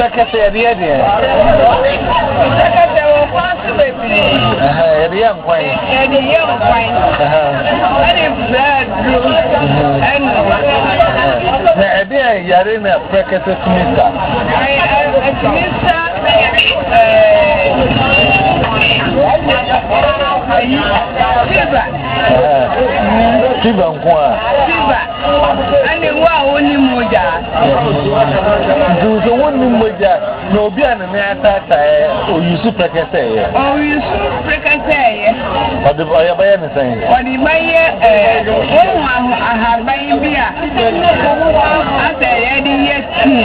Secretary, the idea. Secretary of France, baby. The young queen. And the young queen. And in blood, and the idea, Yarina, Secretary to Mr. Siva nkwa Siva ani wa woni moja duzo woni moja no obi an na atata oyusu prekese ye oyusu prekese ye ode oya baye ne san ode baye ohun ahaban bi a ata ye di ye ti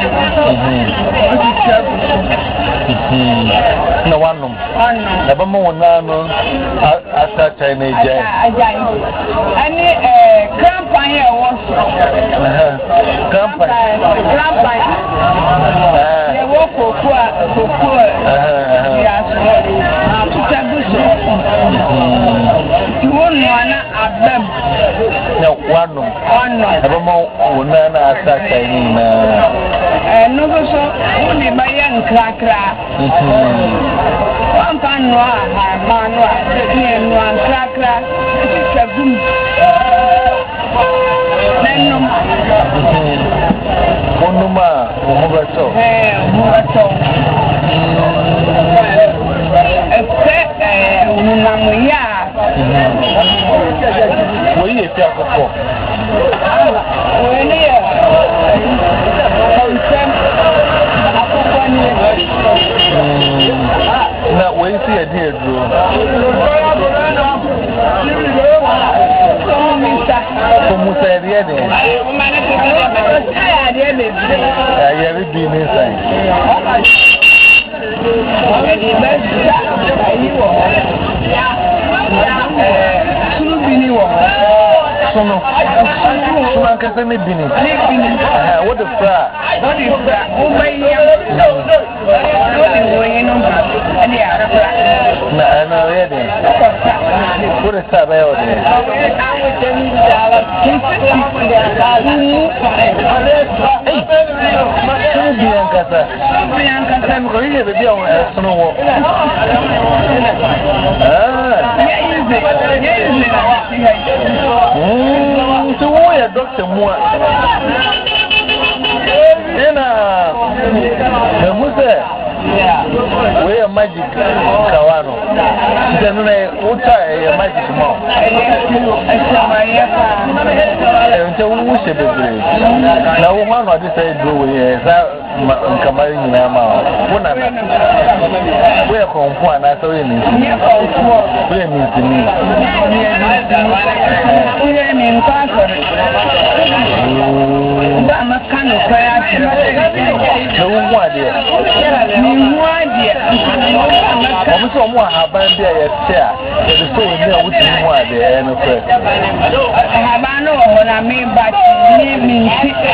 na wanum na ba mo na no atata ne je ani campaign e wo campaign ye wo kokua ya so tutabuso tiwonu ana abam na wanum na ba mo wona na atata ni na no so woni ba ye nkrakra no manwa ni no nkrakra titagum nenum onuma omobato unamuya woyi efi akoko woni ya konsem akoko ni na woyi si edi edro Musa area de. Ya bi ni sai. Sunu bini wo. Sunu kase ne bini. What the fra? What is that? Oh my na ready. What is that by order? We are magic Kawano. Then what a magic mouth. Now, one of this I do is Kamari Nama. We are from one, I saw him. We means to me. I'm a kind of prayer. No one, dear. I'm so more happen there, chair. It is so near with more there, and of course. I know when I mean, but you mean,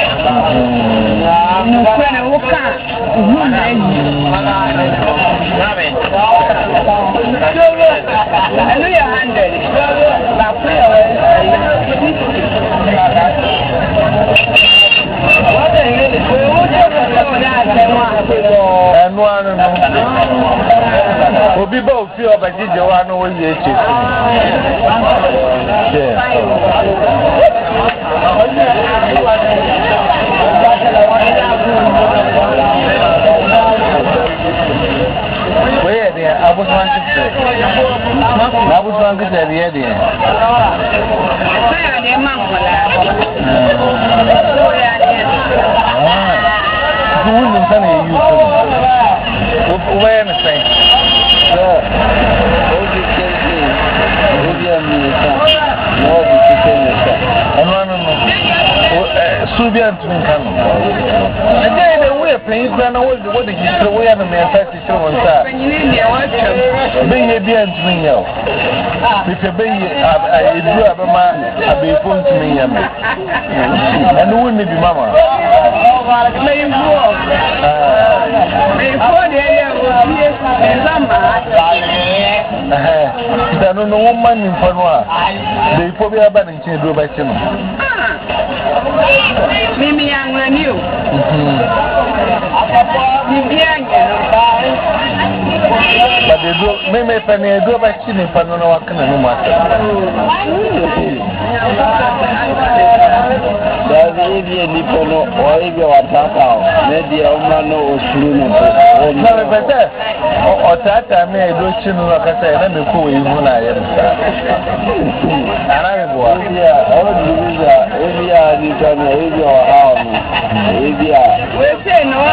no friend who can't. I know your handle. And one will be both feel by Joanna when you where the I was one to say, I was one to say the idea. Who wouldn't send you where anything? Subian to me, we are playing Grana. What did you throw away on the man? Show on that. Being a beer to me, if you be a man, a be phone to me, and who will be mamma? I don't know woman in Fanua. They probably have been in Chindo by Chino. Mimi, I'm new. But they do, maybe penny do by chinny panona walking and no matter. Does it be a nipono or if you are Tata, maybe a man or Suluno? Or Tata may do chin like I say, let me cool you when I am. And I go, yeah, all the visa, if you are the family, if you are home, if you are. We say no,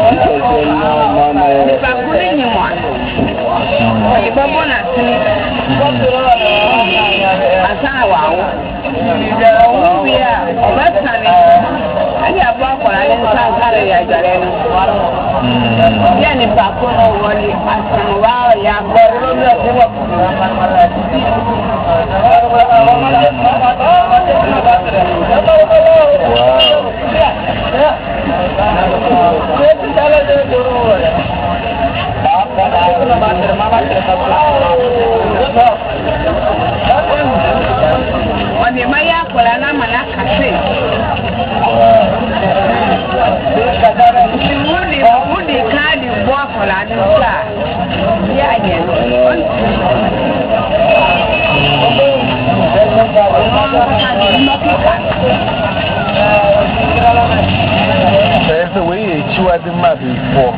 there's a way you had the map before.